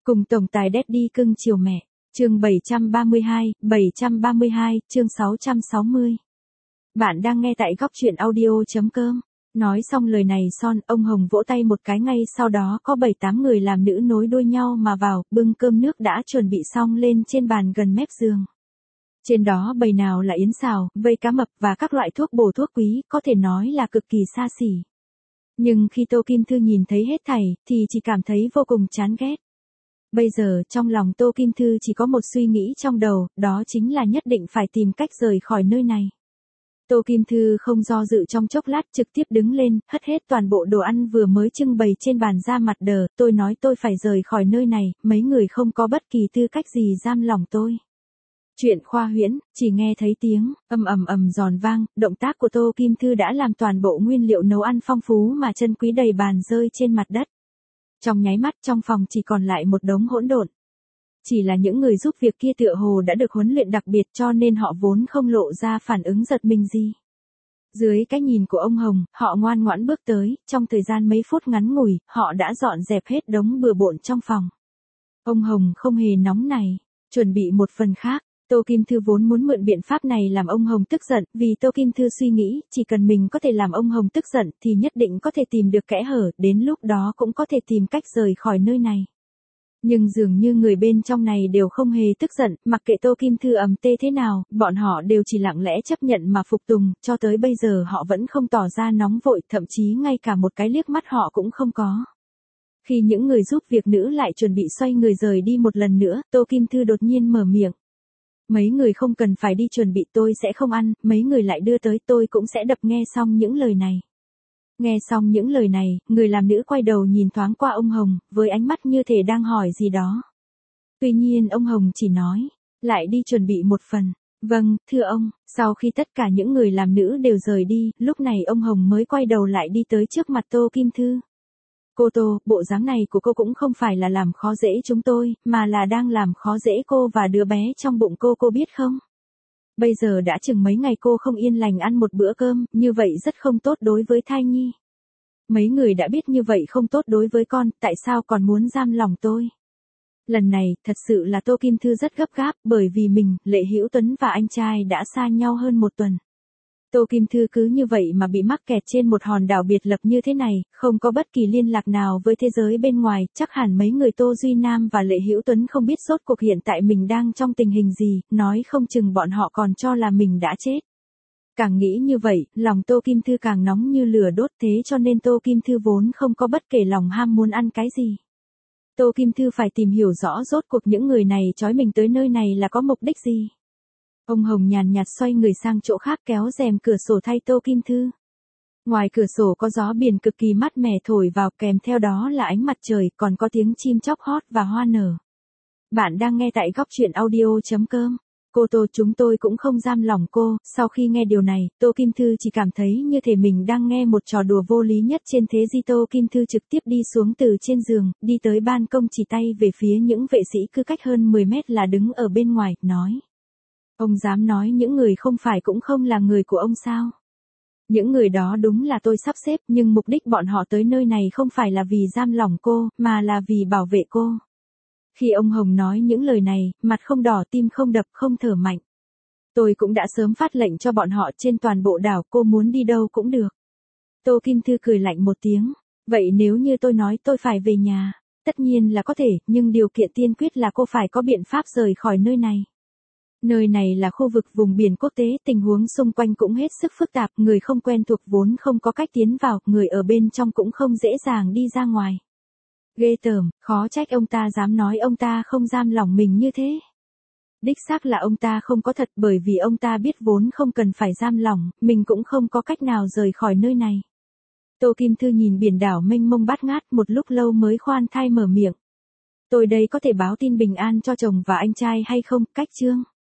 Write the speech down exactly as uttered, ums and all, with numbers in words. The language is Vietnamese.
Cùng tổng tài Daddy cưng chiều mẹ. Chương bảy trăm ba mươi hai, bảy trăm ba mươi hai, chương sáu trăm sáu mươi. Bạn đang nghe tại góc truyện audio chấm com. Nói xong lời này son, ông Hồng vỗ tay một cái, ngay sau đó có bảy tám người làm nữ nối đuôi nhau mà vào, bưng cơm nước đã chuẩn bị xong lên trên bàn gần mép giường. Trên đó bày nào là yến xào, vây cá mập và các loại thuốc bổ thuốc quý, có thể nói là cực kỳ xa xỉ. Nhưng khi Tô Kim Thư nhìn thấy hết thảy, thì chỉ cảm thấy vô cùng chán ghét. Bây giờ trong lòng Tô Kim Thư chỉ có một suy nghĩ trong đầu, đó chính là nhất định phải tìm cách rời khỏi nơi này. Tô Kim Thư không do dự trong chốc lát, trực tiếp đứng lên, hất hết toàn bộ đồ ăn vừa mới trưng bày trên bàn ra mặt đờ, tôi nói tôi phải rời khỏi nơi này, mấy người không có bất kỳ tư cách gì giam lòng tôi. Chuyện khoa huyễn, chỉ nghe thấy tiếng ầm ầm ầm giòn vang, động tác của Tô Kim Thư đã làm toàn bộ nguyên liệu nấu ăn phong phú mà chân quý đầy bàn rơi trên mặt đất. Trong nháy mắt trong phòng chỉ còn lại một đống hỗn độn. Chỉ là những người giúp việc kia tựa hồ đã được huấn luyện đặc biệt, cho nên họ vốn không lộ ra phản ứng giật mình gì. Dưới cái nhìn của ông Hồng, họ ngoan ngoãn bước tới, trong thời gian mấy phút ngắn ngủi, họ đã dọn dẹp hết đống bừa bộn trong phòng. Ông Hồng không hề nóng nảy, chuẩn bị một phần khác. Tô Kim Thư vốn muốn mượn biện pháp này làm ông Hồng tức giận, vì Tô Kim Thư suy nghĩ, chỉ cần mình có thể làm ông Hồng tức giận thì nhất định có thể tìm được kẽ hở, đến lúc đó cũng có thể tìm cách rời khỏi nơi này. Nhưng dường như người bên trong này đều không hề tức giận, mặc kệ Tô Kim Thư ầm tê thế nào, bọn họ đều chỉ lặng lẽ chấp nhận mà phục tùng, cho tới bây giờ họ vẫn không tỏ ra nóng vội, thậm chí ngay cả một cái liếc mắt họ cũng không có. Khi những người giúp việc nữ lại chuẩn bị xoay người rời đi một lần nữa, Tô Kim Thư đột nhiên mở miệng. Mấy người không cần phải đi chuẩn bị, tôi sẽ không ăn, mấy người lại đưa tới, tôi cũng sẽ đập. Nghe xong những lời này. Nghe xong những lời này, người làm nữ quay đầu nhìn thoáng qua ông Hồng, với ánh mắt như thể đang hỏi gì đó. Tuy nhiên ông Hồng chỉ nói, lại đi chuẩn bị một phần. Vâng, thưa ông. Sau khi tất cả những người làm nữ đều rời đi, lúc này ông Hồng mới quay đầu lại đi tới trước mặt Tô Kim Thư. Cô Tô, bộ dáng này của cô cũng không phải là làm khó dễ chúng tôi, mà là đang làm khó dễ cô và đứa bé trong bụng cô, cô biết không? Bây giờ đã chừng mấy ngày cô không yên lành ăn một bữa cơm, như vậy rất không tốt đối với thai nhi. Mấy người đã biết như vậy không tốt đối với con, tại sao còn muốn giam lòng tôi? Lần này, thật sự là Tô Kim Thư rất gấp gáp, bởi vì mình, Lệ Hữu Tuấn và anh trai đã xa nhau hơn một tuần. Tô Kim Thư cứ như vậy mà bị mắc kẹt trên một hòn đảo biệt lập như thế này, không có bất kỳ liên lạc nào với thế giới bên ngoài, chắc hẳn mấy người Tô Duy Nam và Lệ Hữu Tuấn không biết rốt cuộc hiện tại mình đang trong tình hình gì, nói không chừng bọn họ còn cho là mình đã chết. Càng nghĩ như vậy, lòng Tô Kim Thư càng nóng như lửa đốt, thế cho nên Tô Kim Thư vốn không có bất kể lòng ham muốn ăn cái gì. Tô Kim Thư phải tìm hiểu rõ rốt cuộc những người này trói mình tới nơi này là có mục đích gì. Ông Hồng nhàn nhạt xoay người sang chỗ khác, kéo rèm cửa sổ thay Tô Kim Thư. Ngoài cửa sổ có gió biển cực kỳ mát mẻ thổi vào, kèm theo đó là ánh mặt trời, còn có tiếng chim chóc hót và hoa nở. Bạn đang nghe tại góc truyện audio chấm com. Cô Tô, chúng tôi cũng không giam lòng cô. Sau khi nghe điều này, Tô Kim Thư chỉ cảm thấy như thể mình đang nghe một trò đùa vô lý nhất trên thế gian. Tô Kim Thư trực tiếp đi xuống từ trên giường, đi tới ban công, chỉ tay về phía những vệ sĩ cứ cách hơn mười mét là đứng ở bên ngoài, nói. Ông dám nói những người không phải cũng không là người của ông sao? Những người đó đúng là tôi sắp xếp, nhưng mục đích bọn họ tới nơi này không phải là vì giam lòng cô, mà là vì bảo vệ cô. Khi ông Hồng nói những lời này, mặt không đỏ, tim không đập, không thở mạnh. Tôi cũng đã sớm phát lệnh cho bọn họ trên toàn bộ đảo, cô muốn đi đâu cũng được. Tô Kim Thư cười lạnh một tiếng. Vậy nếu như tôi nói tôi phải về nhà, tất nhiên là có thể, nhưng điều kiện tiên quyết là cô phải có biện pháp rời khỏi nơi này. Nơi này là khu vực vùng biển quốc tế, tình huống xung quanh cũng hết sức phức tạp, người không quen thuộc vốn không có cách tiến vào, người ở bên trong cũng không dễ dàng đi ra ngoài. Ghê tởm, khó trách ông ta dám nói ông ta không giam lòng mình như thế. Đích xác là ông ta không có thật, bởi vì ông ta biết vốn không cần phải giam lòng, mình cũng không có cách nào rời khỏi nơi này. Tô Kim Thư nhìn biển đảo mênh mông bát ngát, một lúc lâu mới khoan thai mở miệng. Tôi đây có thể báo tin bình an cho chồng và anh trai hay không? Cách chương.